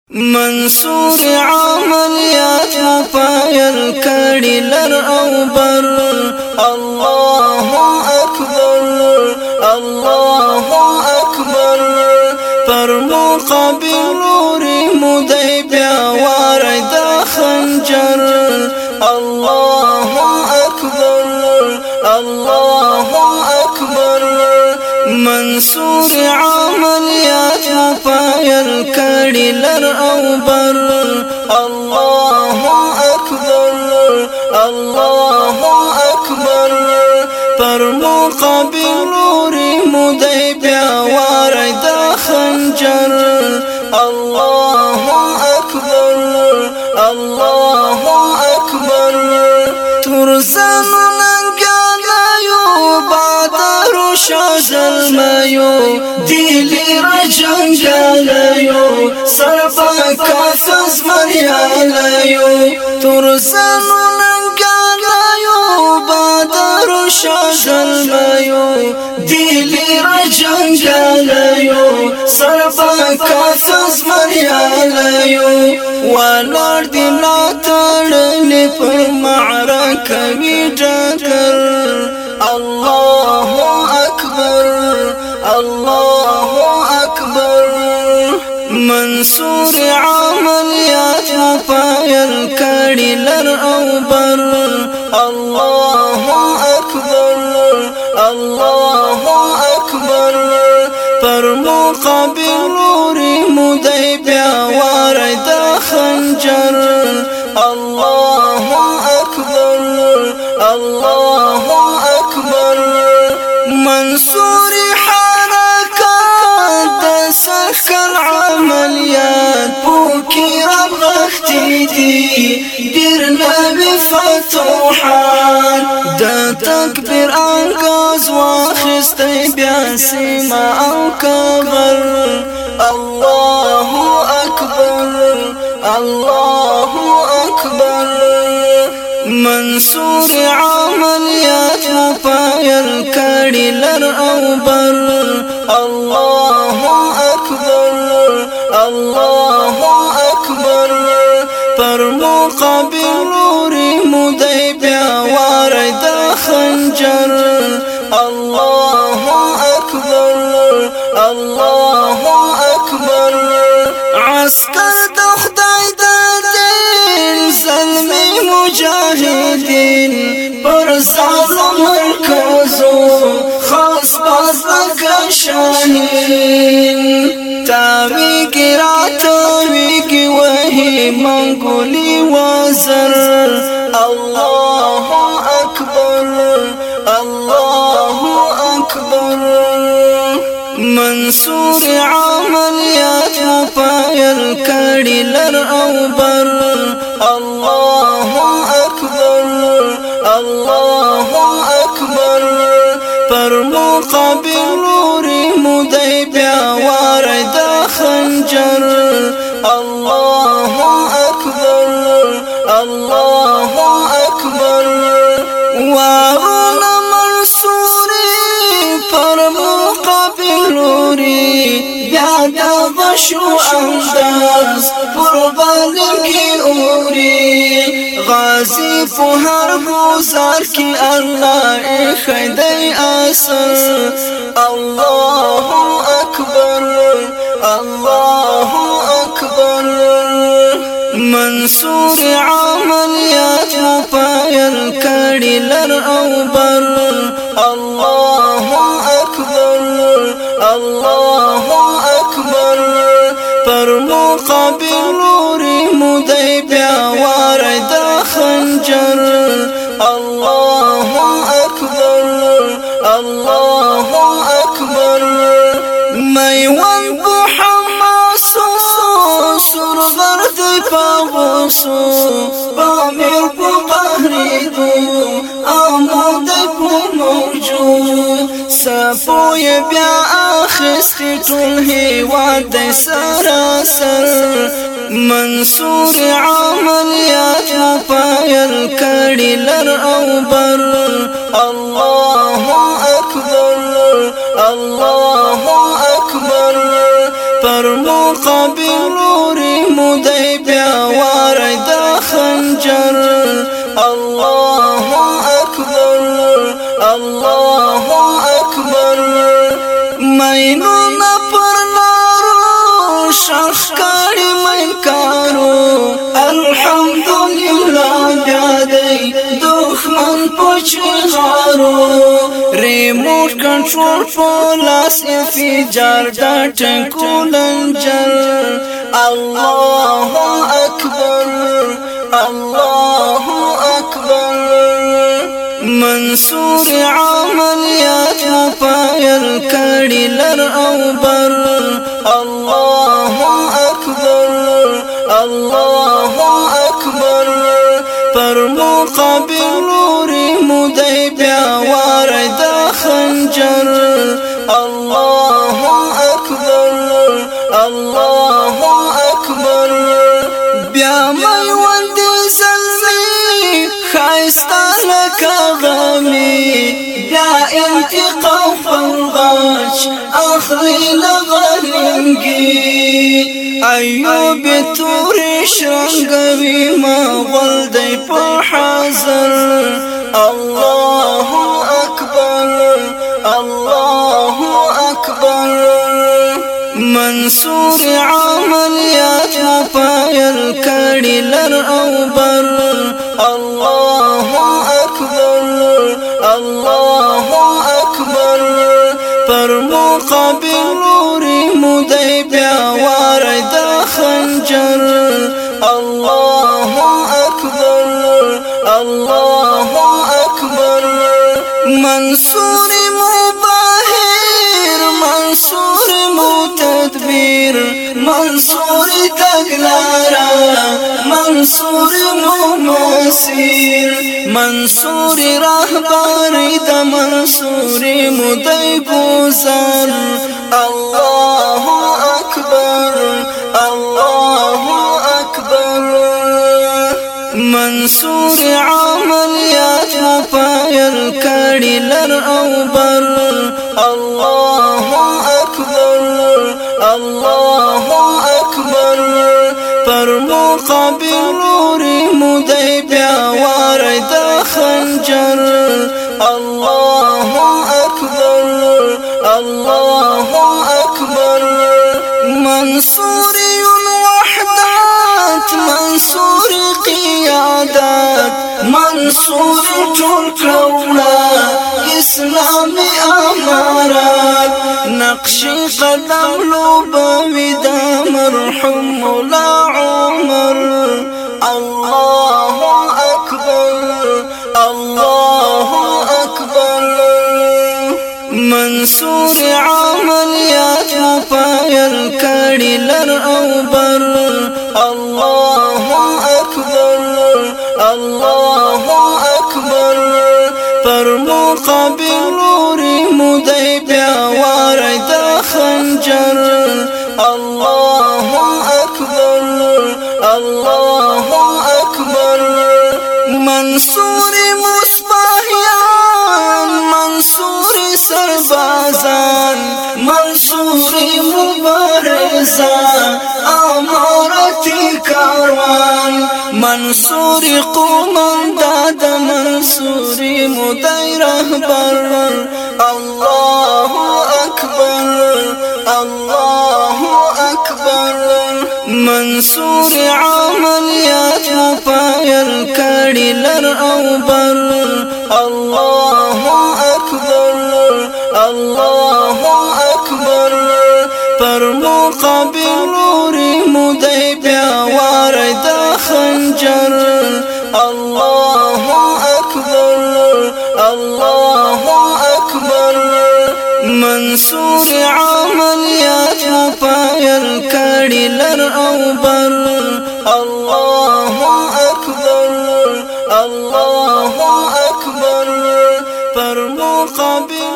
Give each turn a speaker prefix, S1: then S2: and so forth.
S1: منصور عملیات مپایل کړي لر او بر الله اکبر الله اکبر پر مقابل نور مدعي بیا واري د خنجر الله اکبر الله اکبر منصور عملیات مپایل کړي لر او بر الله اکبر الله اکبر پر مقابل نور مدعي بیا واري د خنجر الله اکبر الله اکبر ترزن شازل مایو دیلی رجنگالیو سربا کافز مریالیو ترزنو ننگالیو بادر شازل مایو دیلی رجنگالیو سربا کافز مریالیو والار دی ناترلی پر معرکوی ڈاکر الله اکبر الله اکبر منصور عملیات مپایل کړي لر او بر الله اکبر الله اکبر پر مقابل نور مدعي بیا واري د خنجر الله اکبر الله منصور حرکات د سخن عملیات پوکی رغختی دی دیر نبی فتوحات د تکبیر انگاز واخستی بیا سیما او کبر الله اکبر الله اکبر منصور عملیات مپایل کړي لر او بر الله اکبر الله اکبر پر مقابل نور مدعي بیا واري د خنجر الله اکبر الله اکبر عسكر د خدای د دین زلمي مجاهدین پر ظالم مرکزو خاص باز لکه شاهین تاوی گرا تاوی گی وحی منگولی وزر الله اکبر الله اکبر منصور عملیات مپایل کړي لر او بر الله اکبر الله اکبر پر مقابل نور مدعي بیا واري د خنجر الله اکبر الله اکبر وارون منصوري پر مقابل نور بیا د بشو انداز پر بالکی اوری غازی فهر گزار کی اللہ خیدی اثر الله اکبر الله اکبر منصور عملیات مپایل کړي لر او بر الله اکبر الله اکبر پر مقابل نور مدعي بیا واري د خنجر الله اکبر الله اکبر میوان بو حماسو سر غرد پاغوسو بامیر بو بحریدو آمود بو موجود سپوی بیا آخس خیطول هیواد دی سراسر منصور عملیات مپایل کړي لر او بر الله اکبر الله اکبر پر مقابل نور غړي مې کارو الحمدلله بیا دی دښمن پوچې غارو ریموټ کنټرول په لاس انفجار دا ټنګو لنجر الله اکبر الله اکبر منصور عملیات مپایل کړي لر او بر الله اکبر الله اکبر پر مقابل لوري مودای بیا واره د خنجر الله اکبر الله اکبر بیا مې وند زلمي خایستا لکه غمي بیا انتقام فرغاش اخری لغرنگی ایوب توری شرنگوی ما غلدی په حاضر الله اکبر الله اکبر منصور عملیات مپایل کړي لر او بر الله اکبر الله اکبر پر مقابل لوري مودای بیا واره د خنجر الله اکبر الله اکبر منصور مباهر منصور متدبیر منصور تگلارا منصور ممسیر منصور رهبری د منصور مدای گذر الله اکبر الله اکبر منصور عملیات مپایل کړي لر او بر الله اکبر الله اکبر پر مقابل لوري مودای بیا واره د خنجر الله اکبر الله اکبر منصور الوحدات منصور قیادت منصور ټول کړه اسلامي امارات نقش قدم لوبوي د مرحوم مولا عمر الله اکبر الله اکبر منصور عملیات مپایل کړي لر او بر الله اکبر الله اکبر پر مقابل لوري مودای بیا واره د خنجر الله اکبر الله اکبر منصور مصباحیان منصور سربازان منصور مبارزان امارتی کاروان منصور قومندان منصور مدای رهبر الله اکبر الله اکبر منصور عملیات مپایل کړي لر او بر الله اکبر الله اکبر پر مقابل لوري مودای بیا واره د خنجر الله اکبر الله اکبر منصور عملیات مپایل کړي لر او بر الله اکبر الله اکبر پر مقابل